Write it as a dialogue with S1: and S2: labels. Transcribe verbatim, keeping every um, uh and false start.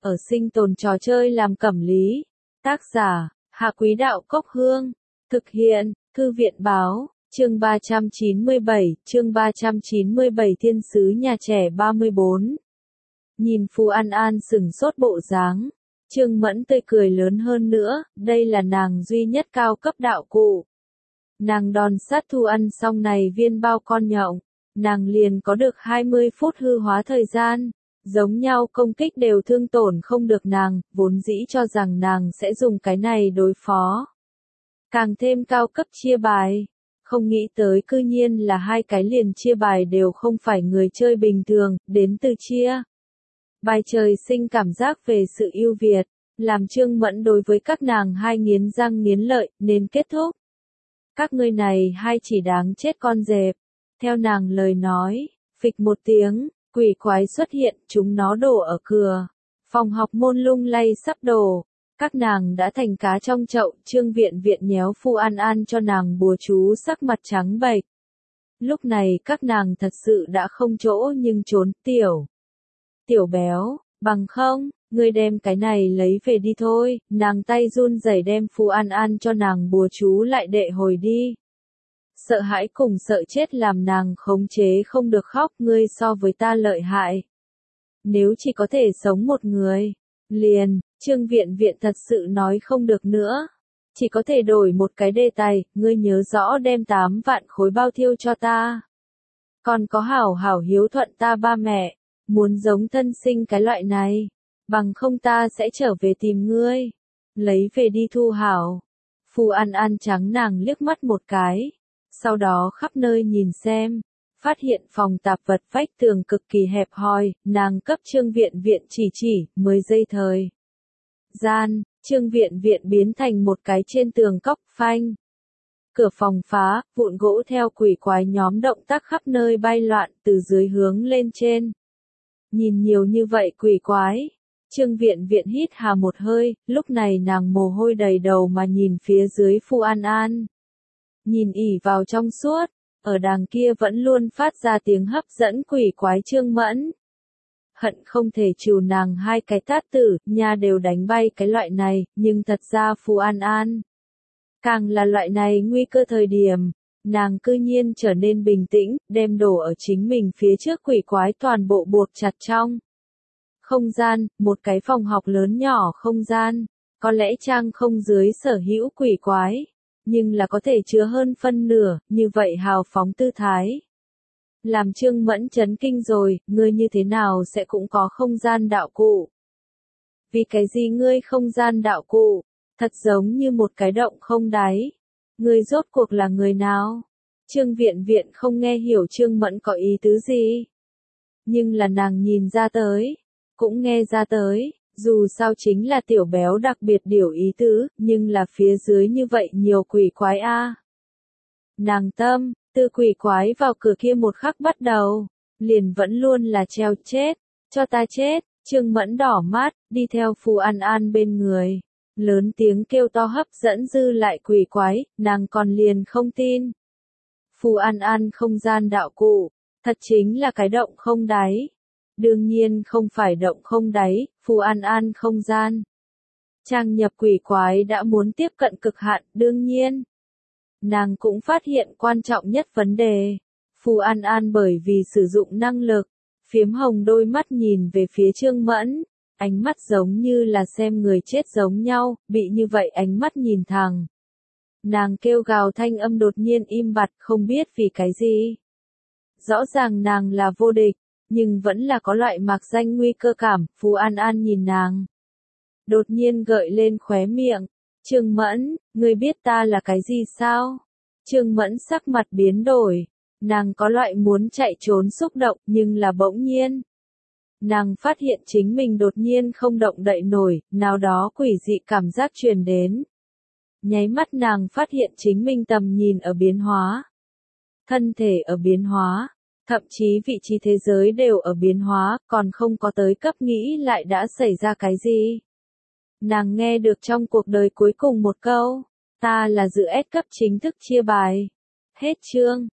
S1: ở sinh tồn trò chơi làm cẩm lý. Tác giả, Hạ Quý Đạo Cốc Hương. Thực hiện, Thư viện Báo, chương ba trăm chín mươi bảy, chương ba trăm chín mươi bảy Thiên sứ nhà trẻ ba mươi bốn. Nhìn Phù An An sừng sốt bộ dáng, Trương Mẫn tươi cười lớn hơn nữa, đây là nàng duy nhất cao cấp đạo cụ. Nàng đòn sát thủ ăn xong này viên bao con nhộng, nàng liền có được hai mươi phút hư hóa thời gian, giống nhau công kích đều thương tổn không được nàng, vốn dĩ cho rằng nàng sẽ dùng cái này đối phó. Càng thêm cao cấp chia bài, không nghĩ tới cư nhiên là hai cái liền chia bài đều không phải người chơi bình thường, đến từ chia bài trời sinh cảm giác về sự ưu việt, làm Trương Mẫn đối với các nàng hai nghiến răng nghiến lợi, nên kết thúc. Các ngươi này hai chỉ đáng chết con dẹp. Theo nàng lời nói, phịch một tiếng, quỷ quái xuất hiện, chúng nó đổ ở cửa. Phòng học môn lung lay sắp đổ. Các nàng đã thành cá trong chậu, Trương Viện Viện nhéo Phù An An cho nàng bùa chú sắc mặt trắng bệch. Lúc này các nàng thật sự đã không chỗ nhưng trốn, tiểu. Tiểu béo, bằng không, ngươi đem cái này lấy về đi thôi, nàng tay run rẩy đem Phù An An cho nàng bùa chú lại đệ hồi đi. Sợ hãi cùng sợ chết làm nàng khống chế không được khóc, ngươi so với ta lợi hại. Nếu chỉ có thể sống một người, liền, Trương Viện Viện thật sự nói không được nữa. Chỉ có thể đổi một cái đề tài, ngươi nhớ rõ đem tám vạn khối bao thiêu cho ta. Còn có hảo hảo hiếu thuận ta ba mẹ, muốn giống thân sinh cái loại này, bằng không ta sẽ trở về tìm ngươi. Lấy về đi thu hảo. Phù An An trắng nàng liếc mắt một cái. Sau đó khắp nơi nhìn xem, phát hiện phòng tạp vật vách tường cực kỳ hẹp hòi, nàng cấp Trương Viện Viện chỉ chỉ, mười giây thời gian, Trương Viện Viện biến thành một cái trên tường cóc phanh. Cửa phòng phá, vụn gỗ theo quỷ quái nhóm động tác khắp nơi bay loạn từ dưới hướng lên trên. Nhìn nhiều như vậy quỷ quái, Trương Viện Viện hít hà một hơi, lúc này nàng mồ hôi đầy đầu mà nhìn phía dưới Phù An An. Nhìn ỉ vào trong suốt, ở đàng kia vẫn luôn phát ra tiếng hấp dẫn quỷ quái Trương Mẫn. Hận không thể trừ nàng hai cái tát tử, nha đều đánh bay cái loại này, nhưng thật ra Phù An An. Càng là loại này nguy cơ thời điểm, nàng cư nhiên trở nên bình tĩnh, đem đổ ở chính mình phía trước quỷ quái toàn bộ buộc chặt trong không gian, một cái phòng học lớn nhỏ không gian, có lẽ trang không dưới sở hữu quỷ quái. Nhưng là có thể chứa hơn phân nửa, như vậy hào phóng tư thái. Làm Trương Mẫn chấn kinh rồi, ngươi như thế nào sẽ cũng có không gian đạo cụ. Vì cái gì ngươi không gian đạo cụ, thật giống như một cái động không đáy. Ngươi rốt cuộc là người nào? Trương Viện Viện không nghe hiểu Trương Mẫn có ý tứ gì. Nhưng là nàng nhìn ra tới, cũng nghe ra tới. Dù sao chính là tiểu béo đặc biệt điều ý tứ, nhưng là phía dưới như vậy nhiều quỷ quái a. À. Nàng tâm, từ quỷ quái vào cửa kia một khắc bắt đầu, liền vẫn luôn là treo chết, cho ta chết, Trương Mẫn đỏ mắt, đi theo Phù An An bên người. Lớn tiếng kêu to hấp dẫn dư lại quỷ quái, nàng còn liền không tin. Phù An An không gian đạo cụ, thật chính là cái động không đáy. Đương nhiên không phải động không đáy, Phù An An không gian. Trang nhập quỷ quái đã muốn tiếp cận cực hạn, đương nhiên. Nàng cũng phát hiện quan trọng nhất vấn đề. Phù An An bởi vì sử dụng năng lực, phiếm hồng đôi mắt nhìn về phía Trương Mẫn, ánh mắt giống như là xem người chết giống nhau, bị như vậy ánh mắt nhìn thẳng. Nàng kêu gào thanh âm đột nhiên im bặt, không biết vì cái gì. Rõ ràng nàng là vô địch. Nhưng vẫn là có loại mạc danh nguy cơ cảm, Phù An An nhìn nàng. Đột nhiên gợi lên khóe miệng. Trương Mẫn, ngươi biết ta là cái gì sao? Trương Mẫn sắc mặt biến đổi. Nàng có loại muốn chạy trốn xúc động, nhưng là bỗng nhiên. Nàng phát hiện chính mình đột nhiên không động đậy nổi, nào đó quỷ dị cảm giác truyền đến. Nháy mắt nàng phát hiện chính mình tầm nhìn ở biến hóa. Thân thể ở biến hóa. Thậm chí vị trí thế giới đều ở biến hóa, còn không có tới cấp nghĩ lại đã xảy ra cái gì. Nàng nghe được trong cuộc đời cuối cùng một câu, ta là dự S cấp chính thức chia bài. Hết chương.